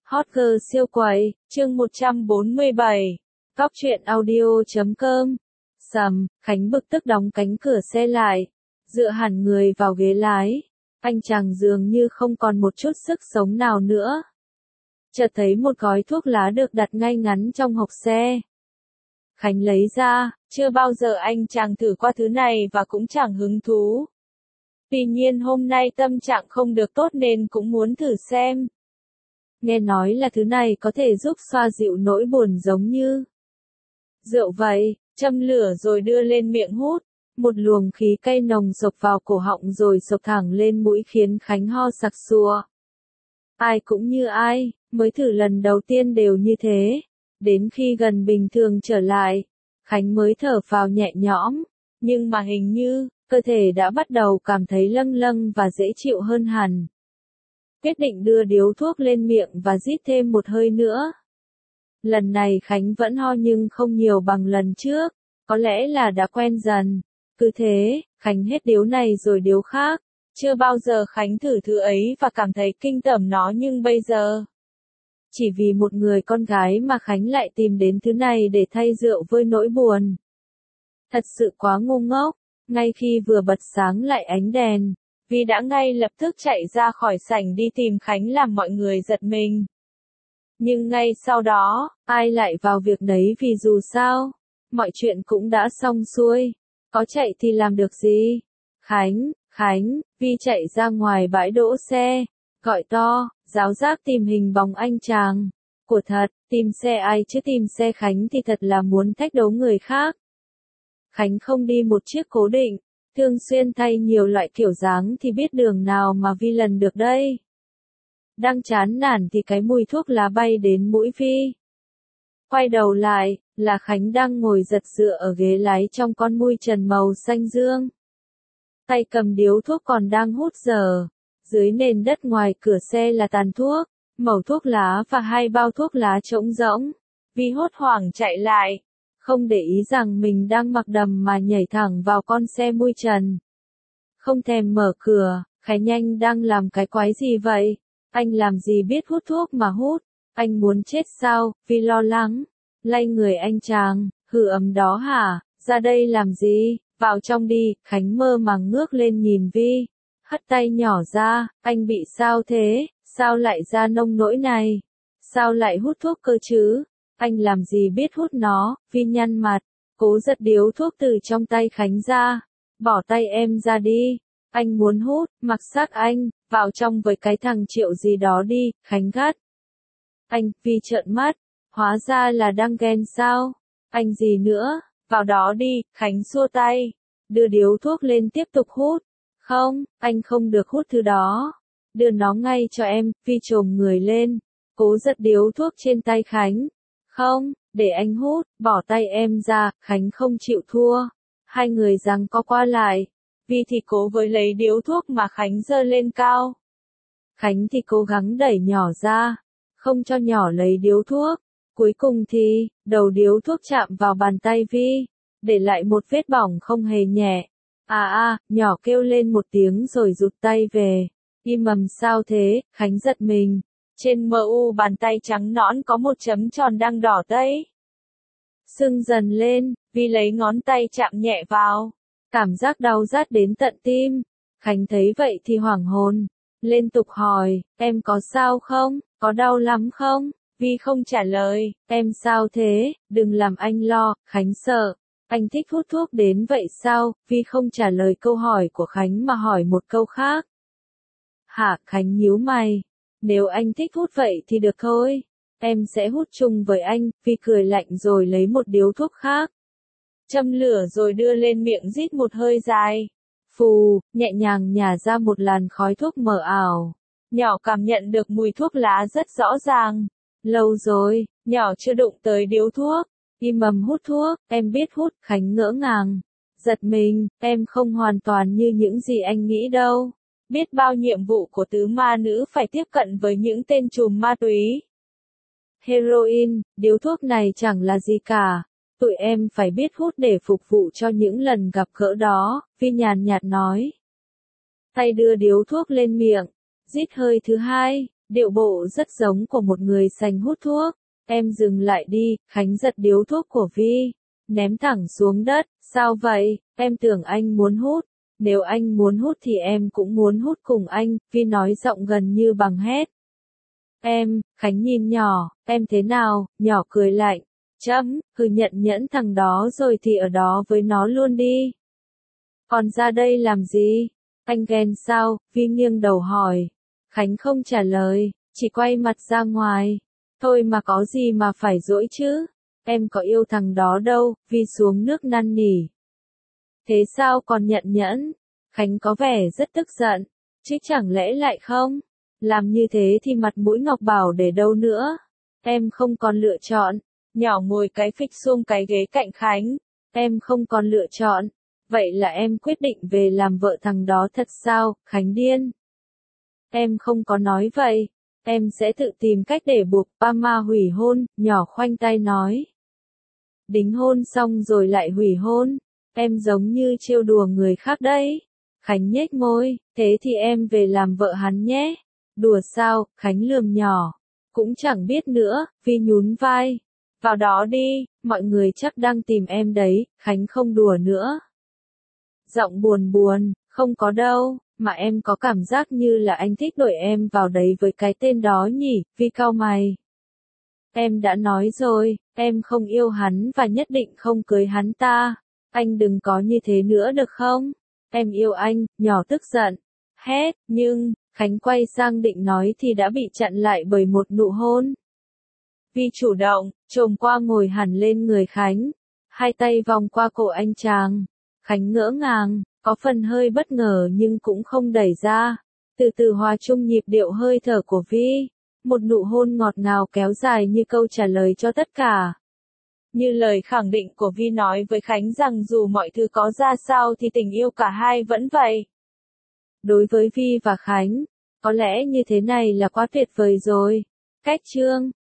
Hot girl siêu quầy, chương 147. Cóc truyện audio.com. Sầm, Khánh bực tức đóng cánh cửa xe lại, dựa hẳn người vào ghế lái. Anh chàng dường như không còn một chút sức sống nào nữa. Chợt thấy một gói thuốc lá được đặt ngay ngắn trong hộc xe. Khánh lấy ra, chưa bao giờ anh chàng thử qua thứ này và cũng chẳng hứng thú. Tuy nhiên hôm nay tâm trạng không được tốt nên cũng muốn thử xem. Nghe nói là thứ này có thể giúp xoa dịu nỗi buồn giống như rượu vậy, châm lửa rồi đưa lên miệng hút. Một luồng khí cay nồng xộc vào cổ họng rồi xộc thẳng lên mũi khiến Khánh ho sặc sụa. Ai cũng như ai, mới thử lần đầu tiên đều như thế. Đến khi gần bình thường trở lại, Khánh mới thở phào nhẹ nhõm. Nhưng mà hình như, cơ thể đã bắt đầu cảm thấy lâng lâng và dễ chịu hơn hẳn. Quyết định đưa điếu thuốc lên miệng và rít thêm một hơi nữa. Lần này Khánh vẫn ho nhưng không nhiều bằng lần trước, có lẽ là đã quen dần. Cứ thế, Khánh hết điếu này rồi điếu khác. Chưa bao giờ Khánh thử thứ ấy và cảm thấy kinh tởm nó, nhưng bây giờ, chỉ vì một người con gái mà Khánh lại tìm đến thứ này để thay rượu vơi nỗi buồn. Thật sự quá ngu ngốc. Ngay khi vừa bật sáng lại ánh đèn, Vi đã ngay lập tức chạy ra khỏi sảnh đi tìm Khánh làm mọi người giật mình. Nhưng ngay sau đó, ai lại vào việc đấy vì dù sao, mọi chuyện cũng đã xong xuôi. Có chạy thì làm được gì? Khánh, Vi chạy ra ngoài bãi đỗ xe, gọi to, giáo giác tìm hình bóng anh chàng. Của thật, tìm xe ai chứ tìm xe Khánh thì thật là muốn thách đố người khác. Khánh không đi một chiếc cố định, thường xuyên thay nhiều loại kiểu dáng thì biết đường nào mà Vi lần được đây. Đang chán nản thì cái mùi thuốc lá bay đến mũi Vi. Quay đầu lại, là Khánh đang ngồi giật dựa ở ghế lái trong con mui trần màu xanh dương. Tay cầm điếu thuốc còn đang hút dở. Dưới nền đất ngoài cửa xe là tàn thuốc, mẩu thuốc lá và 2 bao thuốc lá trống rỗng. Vi hốt hoảng chạy lại, không để ý rằng mình đang mặc đầm mà nhảy thẳng vào con xe mui trần. Không thèm mở cửa, Khánh nhanh đang làm cái quái gì vậy? Anh làm gì biết hút thuốc mà hút? Anh muốn chết sao? Vi lo lắng, lay người anh chàng, hử ấm đó hả? Ra đây làm gì? Vào trong đi. Khánh mơ màng ngước lên nhìn Vi, hất tay nhỏ ra. Anh bị sao thế? Sao lại ra nông nỗi này? Sao lại hút thuốc cơ chứ? Anh làm gì biết hút nó? Vi nhăn mặt, cố giật điếu thuốc từ trong tay Khánh ra. Bỏ tay em ra đi. Anh muốn hút. Mặc xác anh, vào trong với cái thằng Triệu gì đó đi. Khánh gắt. Anh, Vi trợn mắt. Hóa ra là đang ghen sao? Anh gì nữa? Vào đó đi. Khánh xua tay, đưa điếu thuốc lên tiếp tục hút. Không, anh không được hút thứ đó. Đưa nó ngay cho em. Vi chồm người lên, cố giật điếu thuốc trên tay Khánh. Không, để anh hút, bỏ tay em ra. Khánh không chịu thua. Hai người giằng co qua lại. Vi thì cố với lấy điếu thuốc mà Khánh giơ lên cao. Khánh thì cố gắng đẩy nhỏ ra, không cho nhỏ lấy điếu thuốc. Cuối cùng thì, đầu điếu thuốc chạm vào bàn tay Vi, để lại một vết bỏng không hề nhẹ. Nhỏ kêu lên một tiếng rồi rụt tay về. Im mầm sao thế? Khánh giật mình. Trên mu bàn tay trắng nõn có một chấm tròn đang đỏ tấy. Sưng dần lên, Vi lấy ngón tay chạm nhẹ vào. Cảm giác đau rát đến tận tim. Khánh thấy vậy thì hoảng hồn, liên tục hỏi, em có sao không? Có đau lắm không? Vi không trả lời. Em sao thế? Đừng làm anh lo. Khánh sợ. Anh thích hút thuốc đến vậy sao? Vi không trả lời câu hỏi của Khánh mà hỏi một câu khác. Hả? Khánh nhíu mày. Nếu anh thích hút vậy thì được thôi. Em sẽ hút chung với anh. Vi cười lạnh rồi lấy một điếu thuốc khác. Châm lửa rồi đưa lên miệng rít một hơi dài. Phù, nhẹ nhàng nhả ra một làn khói thuốc mờ ảo. Nhỏ cảm nhận được mùi thuốc lá rất rõ ràng. Lâu rồi, nhỏ chưa đụng tới điếu thuốc. Im mầm hút thuốc, em biết hút. Khánh ngỡ ngàng, giật mình, em không hoàn toàn như những gì anh nghĩ đâu. Biết bao nhiệm vụ của tứ ma nữ phải tiếp cận với những tên trùm ma túy. Heroin, điếu thuốc này chẳng là gì cả. Tụi em phải biết hút để phục vụ cho những lần gặp gỡ đó. Vi nhàn nhạt nói. Tay đưa điếu thuốc lên miệng, rít hơi thứ hai, Điệu bộ rất giống của một người sành hút thuốc. Em dừng lại đi, Khánh giật điếu thuốc của Vi. Ném thẳng xuống đất, sao vậy, em tưởng anh muốn hút. Nếu anh muốn hút thì em cũng muốn hút cùng anh, Vi nói giọng gần như bằng hét. Em, Khánh nhìn nhỏ, em thế nào, nhỏ cười lạnh. Hừ nhận nhẫn thằng đó rồi thì ở đó với nó luôn đi. Còn ra đây làm gì? Anh ghen sao? Vi nghiêng đầu hỏi. Khánh không trả lời, chỉ quay mặt ra ngoài. Thôi mà có gì mà phải dỗi chứ? Em có yêu thằng đó đâu, Vi xuống nước năn nỉ. Thế sao còn nhận nhẫn? Khánh có vẻ rất tức giận, chứ chẳng lẽ lại không? Làm như thế thì mặt mũi Ngọc Bảo để đâu nữa? Em không còn lựa chọn. Nhỏ ngồi cái phịch xuống cái ghế cạnh Khánh. Em không còn lựa chọn. Vậy là em quyết định về làm vợ thằng đó thật sao, Khánh điên? Em không có nói vậy. Em sẽ tự tìm cách để buộc Pama hủy hôn, nhỏ khoanh tay nói. Đính hôn xong rồi lại hủy hôn. Em giống như trêu đùa người khác đấy. Khánh nhếch môi, thế thì em về làm vợ hắn nhé. Đùa sao, Khánh lườm nhỏ. Cũng chẳng biết nữa, Vi nhún vai. Vào đó đi, mọi người chắc đang tìm em đấy, Khánh không đùa nữa. Giọng buồn buồn, không có đâu, mà em có cảm giác như là anh thích đổi em vào đấy với cái tên đó nhỉ, Vi cau mày. Em đã nói rồi, em không yêu hắn và nhất định không cưới hắn ta. Anh đừng có như thế nữa được không? Em yêu anh, nhỏ tức giận. Hét, nhưng, Khánh quay sang định nói thì đã bị chặn lại bởi một nụ hôn. Vi chủ động, chồm qua ngồi hẳn lên người Khánh. Hai tay vòng qua cổ anh chàng. Khánh ngỡ ngàng, có phần hơi bất ngờ nhưng cũng không đẩy ra. Từ từ hòa chung nhịp điệu hơi thở của Vi. Một nụ hôn ngọt ngào kéo dài như câu trả lời cho tất cả. Như lời khẳng định của Vi nói với Khánh rằng dù mọi thứ có ra sao thì tình yêu cả hai vẫn vậy. Đối với Vi và Khánh, có lẽ như thế này là quá tuyệt vời rồi. Cách chương